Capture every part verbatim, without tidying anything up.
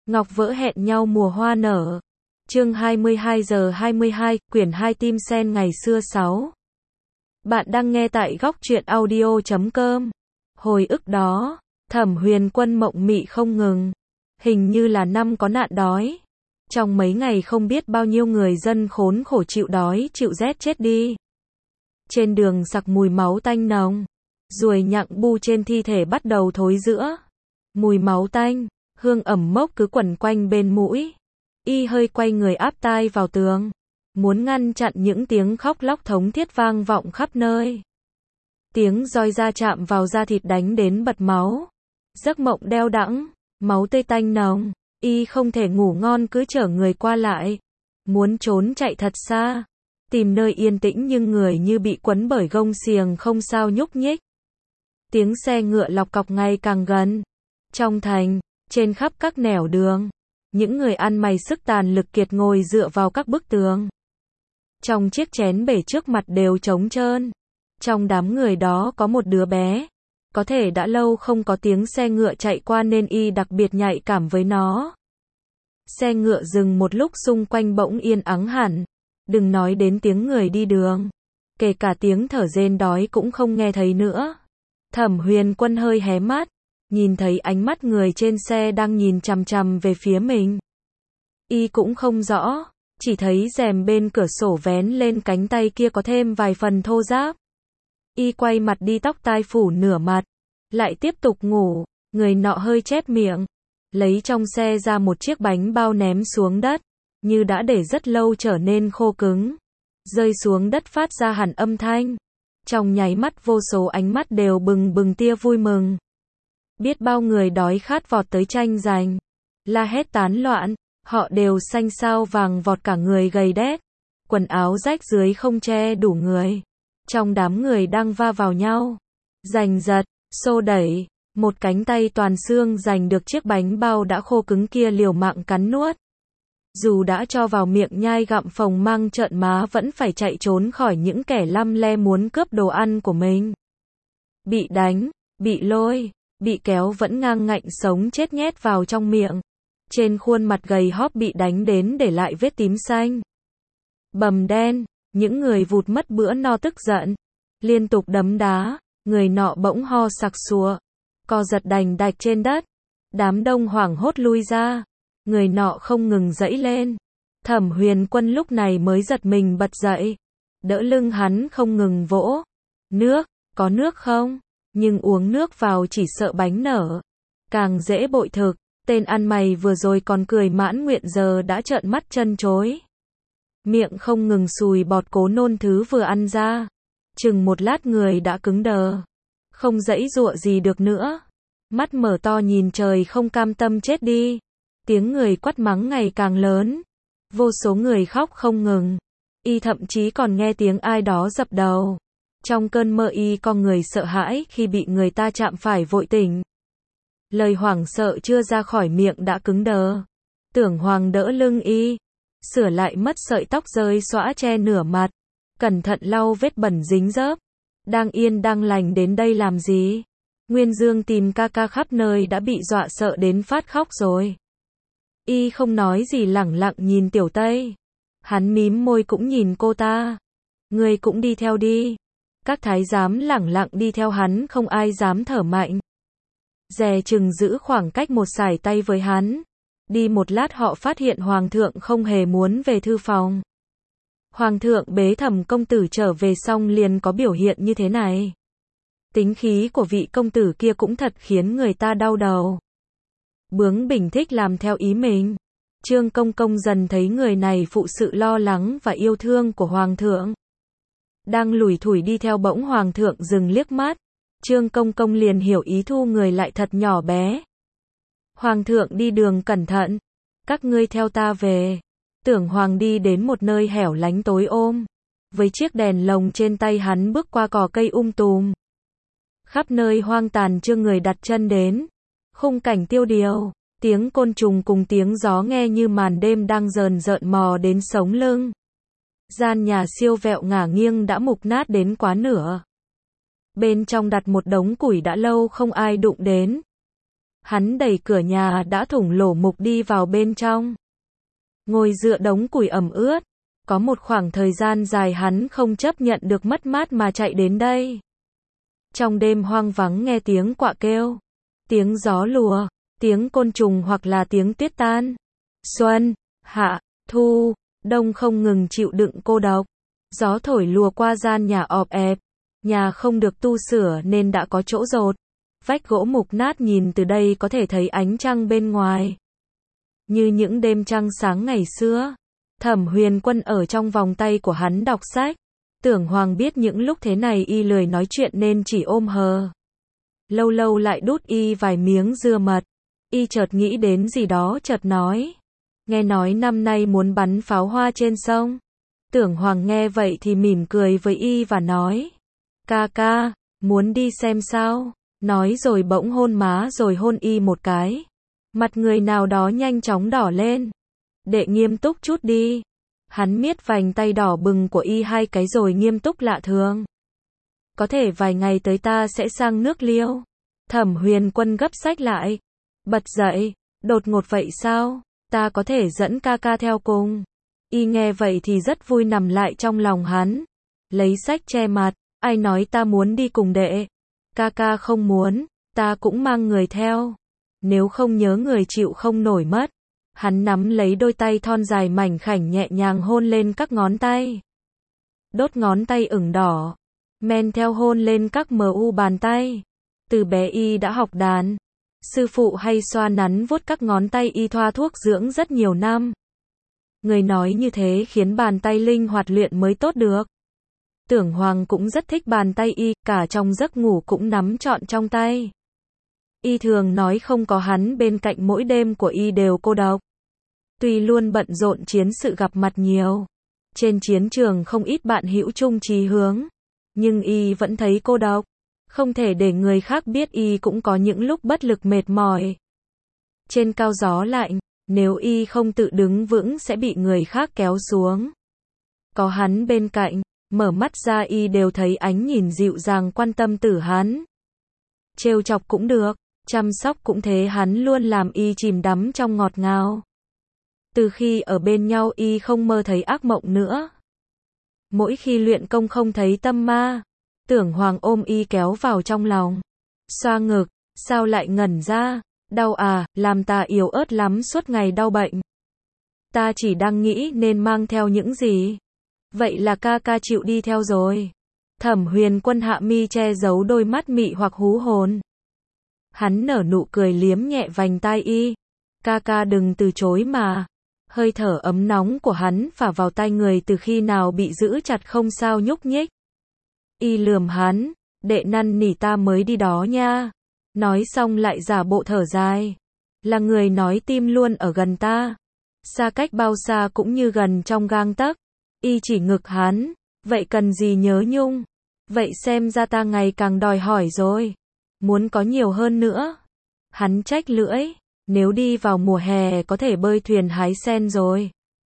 Ngọc vỡ hẹn nhau mùa hoa nở. Chương hai mươi hai giờ hai mươi hai, quyển hai Tim Sen ngày xưa sáu. Bạn đang nghe tại góc truyện audio chấm com. Hồi ức đó, Thẩm Huyền Quân mộng mị không ngừng. Hình như là năm có nạn đói. Trong mấy ngày không biết bao nhiêu người dân khốn khổ chịu đói, chịu rét chết đi. Trên đường sặc mùi máu tanh nồng. Ruồi nhặng bu trên thi thể bắt đầu thối rữa. Mùi máu tanh, hương ẩm mốc cứ quẩn quanh bên mũi. Y hơi quay người áp tai vào tường, muốn ngăn chặn những tiếng khóc lóc thống thiết vang vọng khắp nơi. Tiếng roi da chạm vào da thịt đánh đến bật máu. Giấc mộng đeo đẵng, máu tươi tanh nồng. Y không thể ngủ ngon cứ chở người qua lại. Muốn trốn chạy thật xa, tìm nơi yên tĩnh nhưng người như bị quấn bởi gông xiềng không sao nhúc nhích. Tiếng xe ngựa lọc cọc ngày càng gần. Trong thành, trên khắp các nẻo đường, những người ăn mày sức tàn lực kiệt ngồi dựa vào các bức tường. Trong chiếc chén bể trước mặt đều trống trơn. Trong đám người đó có một đứa bé. Có thể đã lâu không có tiếng xe ngựa chạy qua nên y đặc biệt nhạy cảm với nó. Xe ngựa dừng một lúc xung quanh bỗng yên ắng hẳn. Đừng nói đến tiếng người đi đường. Kể cả tiếng thở rên đói cũng không nghe thấy nữa. Thẩm Huyền Quân hơi hé mắt. Nhìn thấy ánh mắt người trên xe đang nhìn chằm chằm về phía mình. Y cũng không rõ, chỉ thấy rèm bên cửa sổ vén lên cánh tay kia có thêm vài phần thô ráp. Y quay mặt đi tóc tai phủ nửa mặt, lại tiếp tục ngủ, người nọ hơi chép miệng, lấy trong xe ra một chiếc bánh bao ném xuống đất, như đã để rất lâu trở nên khô cứng, rơi xuống đất phát ra hẳn âm thanh. Trong nháy mắt vô số ánh mắt đều bừng bừng tia vui mừng. Biết bao người đói khát vọt tới tranh giành, la hét tán loạn, họ đều xanh xao vàng vọt cả người gầy đét, quần áo rách dưới không che đủ người. Trong đám người đang va vào nhau, giành giật, xô đẩy, một cánh tay toàn xương giành được chiếc bánh bao đã khô cứng kia liều mạng cắn nuốt. Dù đã cho vào miệng nhai gặm phồng mang trợn má vẫn phải chạy trốn khỏi những kẻ lăm le muốn cướp đồ ăn của mình. Bị đánh, bị lôi, bị kéo vẫn ngang ngạnh sống chết nhét vào trong miệng. Trên khuôn mặt gầy hóp bị đánh đến để lại vết tím xanh. Bầm đen, những người vụt mất bữa no tức giận. Liên tục đấm đá, người nọ bỗng ho sặc sụa. Co giật đành đạch trên đất. Đám đông hoảng hốt lui ra. Người nọ không ngừng giãy lên. Thẩm Huyền Quân lúc này mới giật mình bật dậy. Đỡ lưng hắn không ngừng vỗ. Nước, có nước không? Nhưng uống nước vào chỉ sợ bánh nở. Càng dễ bội thực, tên ăn mày vừa rồi còn cười mãn nguyện giờ đã trợn mắt chân chối. Miệng không ngừng sùi bọt cố nôn thứ vừa ăn ra. Chừng một lát người đã cứng đờ. Không giãy giụa gì được nữa. Mắt mở to nhìn trời không cam tâm chết đi. Tiếng người quát mắng ngày càng lớn. Vô số người khóc không ngừng. Y thậm chí còn nghe tiếng ai đó dập đầu. Trong cơn mơ y con người sợ hãi khi bị người ta chạm phải vội tỉnh. Lời hoảng sợ chưa ra khỏi miệng đã cứng đờ. Tưởng Hoàng đỡ lưng y, sửa lại mất sợi tóc rơi xõa che nửa mặt, cẩn thận lau vết bẩn dính dớp. Đang yên đang lành đến đây làm gì? Nguyên Dương tìm ca ca khắp nơi đã bị dọa sợ đến phát khóc rồi. Y không nói gì lẳng lặng nhìn Tiểu Tây. Hắn mím môi cũng nhìn cô ta. Ngươi cũng đi theo đi. Các thái giám lẳng lặng đi theo hắn không ai dám thở mạnh. Dè chừng giữ khoảng cách một sải tay với hắn. Đi một lát họ phát hiện Hoàng thượng không hề muốn về thư phòng. Hoàng thượng bế Thẩm công tử trở về xong liền có biểu hiện như thế này. Tính khí của vị công tử kia cũng thật khiến người ta đau đầu. Bướng bỉnh thích làm theo ý mình. Trương Công Công dần thấy người này phụ sự lo lắng và yêu thương của Hoàng thượng. Đang lủi thủi đi theo bỗng Hoàng thượng dừng liếc mắt. Trương Công Công liền hiểu ý thu người lại thật nhỏ bé. Hoàng thượng đi đường cẩn thận. Các ngươi theo ta về. Tưởng Hoàng đi đến một nơi hẻo lánh tối ôm. Với chiếc đèn lồng trên tay hắn bước qua cỏ cây um tùm. Khắp nơi hoang tàn chưa người đặt chân đến. Khung cảnh tiêu điều. Tiếng côn trùng cùng tiếng gió nghe như màn đêm đang rờn rợn mò đến sống lưng. Gian nhà siêu vẹo ngả nghiêng đã mục nát đến quá nửa. Bên trong đặt một đống củi đã lâu không ai đụng đến. Hắn đẩy cửa nhà đã thủng lổ mục đi vào bên trong. Ngồi dựa đống củi ẩm ướt. Có một khoảng thời gian dài hắn không chấp nhận được mất mát mà chạy đến đây. Trong đêm hoang vắng nghe tiếng quạ kêu, tiếng gió lùa, tiếng côn trùng hoặc là tiếng tuyết tan. Xuân, hạ, thu, đông không ngừng chịu đựng cô độc. Gió thổi lùa qua gian nhà ọp ẹp. Nhà không được tu sửa nên đã có chỗ dột. Vách gỗ mục nát, nhìn từ đây có thể thấy ánh trăng bên ngoài. Như những đêm trăng sáng ngày xưa. Thẩm Huyền Quân ở trong vòng tay của hắn đọc sách. Tưởng Hoàng biết những lúc thế này y lười nói chuyện nên chỉ ôm hờ. Lâu lâu lại đút y vài miếng dưa mật. Y chợt nghĩ đến gì đó chợt nói. Nghe nói năm nay muốn bắn pháo hoa trên sông. Tưởng Hoàng nghe vậy thì mỉm cười với y và nói. Ca ca, muốn đi xem sao? Nói rồi bỗng hôn má rồi hôn y một cái. Mặt người nào đó nhanh chóng đỏ lên. Đệ nghiêm túc chút đi. Hắn miết vành tay đỏ bừng của y hai cái rồi nghiêm túc lạ thường. Có thể vài ngày tới ta sẽ sang nước Liêu. Thẩm Huyền Quân gấp sách lại. Bật dậy. Đột ngột vậy sao? Ta có thể dẫn ca ca theo cùng. Y nghe vậy thì rất vui nằm lại trong lòng hắn. Lấy sách che mặt. Ai nói ta muốn đi cùng đệ? Ca ca không muốn. Ta cũng mang người theo. Nếu không nhớ người chịu không nổi mất. Hắn nắm lấy đôi tay thon dài mảnh khảnh nhẹ nhàng hôn lên các ngón tay. Đốt ngón tay ửng đỏ. Men theo hôn lên các mờ u bàn tay. Từ bé y đã học đàn. Sư phụ hay xoa nắn vuốt các ngón tay y thoa thuốc dưỡng rất nhiều năm. Người nói như thế khiến bàn tay linh hoạt luyện mới tốt được. Tưởng Hoàng cũng rất thích bàn tay y, cả trong giấc ngủ cũng nắm trọn trong tay. Y thường nói không có hắn bên cạnh mỗi đêm của y đều cô độc. Tuy luôn bận rộn chiến sự gặp mặt nhiều. Trên chiến trường không ít bạn hữu chung chí hướng. Nhưng y vẫn thấy cô độc. Không thể để người khác biết y cũng có những lúc bất lực mệt mỏi. Trên cao gió lạnh, nếu y không tự đứng vững sẽ bị người khác kéo xuống. Có hắn bên cạnh, mở mắt ra y đều thấy ánh nhìn dịu dàng quan tâm từ hắn. Trêu chọc cũng được, chăm sóc cũng thế, hắn luôn làm y chìm đắm trong ngọt ngào. Từ khi ở bên nhau y không mơ thấy ác mộng nữa. Mỗi khi luyện công không thấy tâm ma. Tưởng Hoàng ôm y kéo vào trong lòng. Xoa ngực, sao lại ngẩn ra? Đau à, làm ta yếu ớt lắm suốt ngày đau bệnh. Ta chỉ đang nghĩ nên mang theo những gì. Vậy là ca ca chịu đi theo rồi. Thẩm Huyền Quân hạ mi che giấu đôi mắt mị hoặc hú hồn. Hắn nở nụ cười liếm nhẹ vành tai y. Ca ca đừng từ chối mà. Hơi thở ấm nóng của hắn phả vào tai người từ khi nào bị giữ chặt không sao nhúc nhích. Y lườm hắn, đệ năn nỉ ta mới đi đó nha. Nói xong lại giả bộ thở dài. Là người nói tim luôn ở gần ta. Xa cách bao xa cũng như gần trong gang tấc. Y chỉ ngực hắn. Vậy cần gì nhớ nhung. Vậy xem ra ta ngày càng đòi hỏi rồi. Muốn có nhiều hơn nữa. Hắn trách lưỡi. Nếu đi vào mùa hè có thể bơi thuyền hái sen rồi.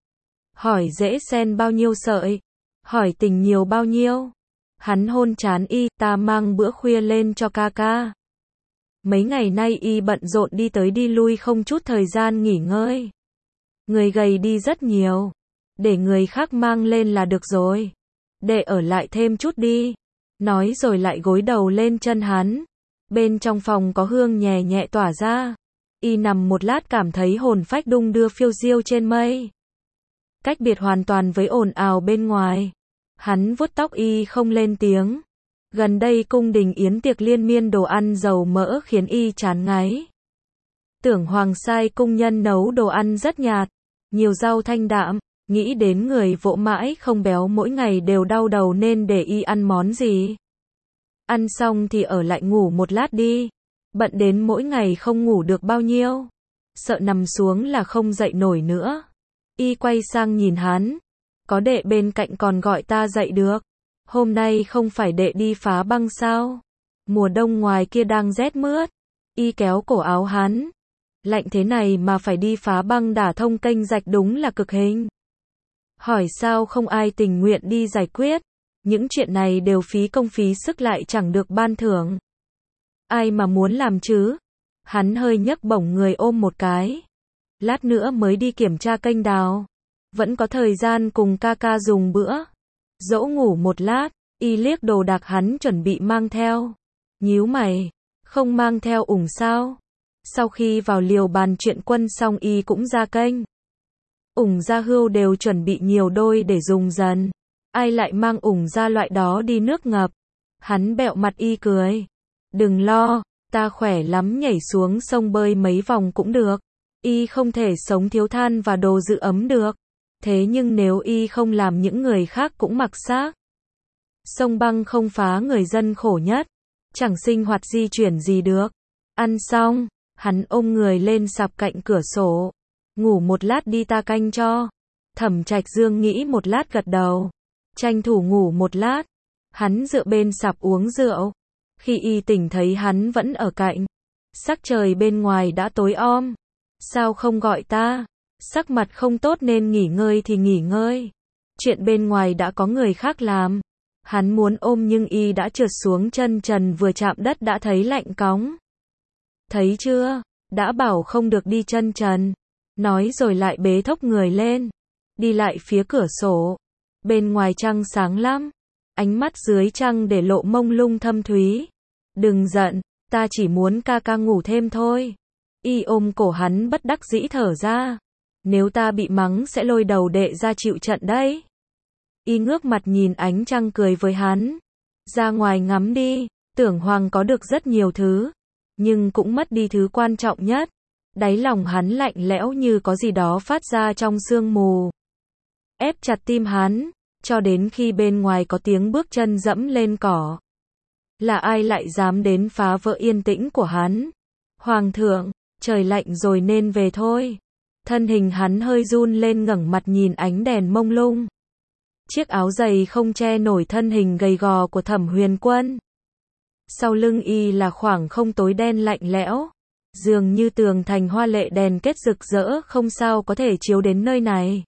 Hỏi dễ sen bao nhiêu sợi. Hỏi tình nhiều bao nhiêu. Hắn hôn trán y, ta mang bữa khuya lên cho ca ca. Mấy ngày nay y bận rộn đi tới đi lui không chút thời gian nghỉ ngơi. Người gầy đi rất nhiều. Để người khác mang lên là được rồi. Để ở lại thêm chút đi. Nói rồi lại gối đầu lên chân hắn. Bên trong phòng có hương nhẹ nhẹ tỏa ra. Y nằm một lát cảm thấy hồn phách đung đưa phiêu diêu trên mây. Cách biệt hoàn toàn với ồn ào bên ngoài. Hắn vuốt tóc y không lên tiếng. Gần đây cung đình yến tiệc liên miên đồ ăn dầu mỡ khiến y chán ngấy. Tưởng Hoàng sai cung nhân nấu đồ ăn rất nhạt, nhiều rau thanh đạm, nghĩ đến người vỗ mãi không béo mỗi ngày đều đau đầu nên để y ăn món gì. Ăn xong thì ở lại ngủ một lát đi, bận đến mỗi ngày không ngủ được bao nhiêu. Sợ nằm xuống là không dậy nổi nữa. Y quay sang nhìn hắn. Có đệ bên cạnh còn gọi ta dậy được. Hôm nay không phải đệ đi phá băng sao? Mùa đông ngoài kia đang rét mướt. Y kéo cổ áo hắn. Lạnh thế này mà phải đi phá băng đả thông kênh rạch đúng là cực hình. Hỏi sao không ai tình nguyện đi giải quyết. Những chuyện này đều phí công phí sức lại chẳng được ban thưởng. Ai mà muốn làm chứ? Hắn hơi nhấc bổng người ôm một cái. Lát nữa mới đi kiểm tra kênh đào. Vẫn có thời gian cùng ca ca dùng bữa. Dỗ ngủ một lát, y liếc đồ đạc hắn chuẩn bị mang theo. Nhíu mày, không mang theo ủng sao? Sau khi vào liều bàn chuyện quân xong y cũng ra kênh. Ủng ra hưu đều chuẩn bị nhiều đôi để dùng dần. Ai lại mang ủng ra loại đó đi nước ngập. Hắn bẹo mặt y cười. Đừng lo, ta khỏe lắm, nhảy xuống sông bơi mấy vòng cũng được. Y không thể sống thiếu than và đồ giữ ấm được. Thế nhưng nếu y không làm những người khác cũng mặc xác. Sông băng không phá người dân khổ nhất. Chẳng sinh hoạt di chuyển gì được. Ăn xong, hắn ôm người lên sạp cạnh cửa sổ. Ngủ một lát đi ta canh cho. Thẩm Trạch Dương nghĩ một lát gật đầu. Tranh thủ ngủ một lát. Hắn dựa bên sạp uống rượu. Khi y tỉnh thấy hắn vẫn ở cạnh. Sắc trời bên ngoài đã tối om. Sao không gọi ta? Sắc mặt không tốt nên nghỉ ngơi thì nghỉ ngơi. Chuyện bên ngoài đã có người khác làm. Hắn muốn ôm nhưng y đã trượt xuống chân trần, vừa chạm đất đã thấy lạnh cóng. Thấy chưa? Đã bảo không được đi chân trần. Nói rồi lại bế thốc người lên. Đi lại phía cửa sổ. Bên ngoài trăng sáng lắm. Ánh mắt dưới trăng để lộ mông lung thâm thúy. Đừng giận, ta chỉ muốn ca ca ngủ thêm thôi. Y ôm cổ hắn bất đắc dĩ thở ra. Nếu ta bị mắng sẽ lôi đầu đệ ra chịu trận đấy. Y ngước mặt nhìn ánh trăng cười với hắn. Ra ngoài ngắm đi, Tưởng Hoàng có được rất nhiều thứ. Nhưng cũng mất đi thứ quan trọng nhất. Đáy lòng hắn lạnh lẽo như có gì đó phát ra trong sương mù. Ép chặt tim hắn, cho đến khi bên ngoài có tiếng bước chân dẫm lên cỏ. Là ai lại dám đến phá vỡ yên tĩnh của hắn? Hoàng thượng, trời lạnh rồi nên về thôi. Thân hình hắn hơi run lên, ngẩng mặt nhìn ánh đèn mông lung. Chiếc áo dày không che nổi thân hình gầy gò của Thẩm Huyền Quân. Sau lưng y là khoảng không tối đen lạnh lẽo. Dường như tường thành hoa lệ đèn kết rực rỡ không sao có thể chiếu đến nơi này.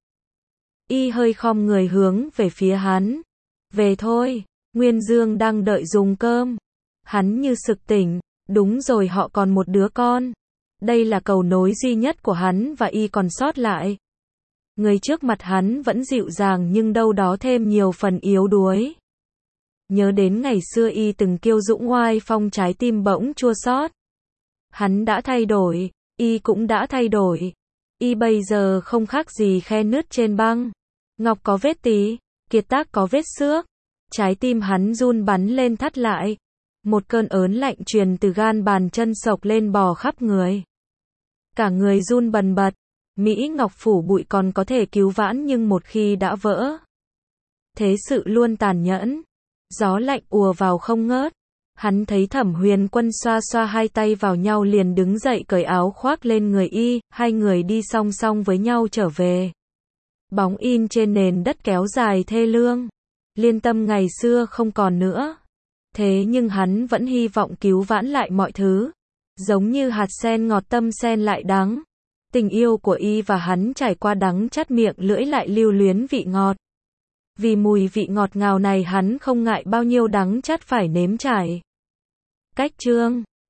Y hơi khom người hướng về phía hắn. Về thôi, Nguyên Dương đang đợi dùng cơm. Hắn như sực tỉnh, đúng rồi, họ còn một đứa con. Đây là cầu nối duy nhất của hắn và y còn sót lại. Người trước mặt hắn vẫn dịu dàng nhưng đâu đó thêm nhiều phần yếu đuối. Nhớ đến ngày xưa y từng kiêu dũng oai phong, trái tim bỗng chua xót. Hắn đã thay đổi, y cũng đã thay đổi. Y bây giờ không khác gì khe nứt trên băng. Ngọc có vết tí, kiệt tác có vết xước. Trái tim hắn run bắn lên thắt lại. Một cơn ớn lạnh truyền từ gan bàn chân sộc lên bò khắp người. Cả người run bần bật. Mỹ Ngọc phủ bụi còn có thể cứu vãn nhưng một khi đã vỡ. Thế sự luôn tàn nhẫn. Gió lạnh ùa vào không ngớt. Hắn thấy Thẩm Huyền Quân xoa xoa hai tay vào nhau liền đứng dậy cởi áo khoác lên người y, hai người đi song song với nhau trở về. Bóng in trên nền đất kéo dài thê lương. Liên Tâm ngày xưa không còn nữa. Thế nhưng hắn vẫn hy vọng cứu vãn lại mọi thứ. Giống như hạt sen ngọt tâm sen lại đắng. Tình yêu của y và hắn trải qua đắng chát, miệng lưỡi lại lưu luyến vị ngọt. Vì mùi vị ngọt ngào này hắn không ngại bao nhiêu đắng chát phải nếm trải. Cách chương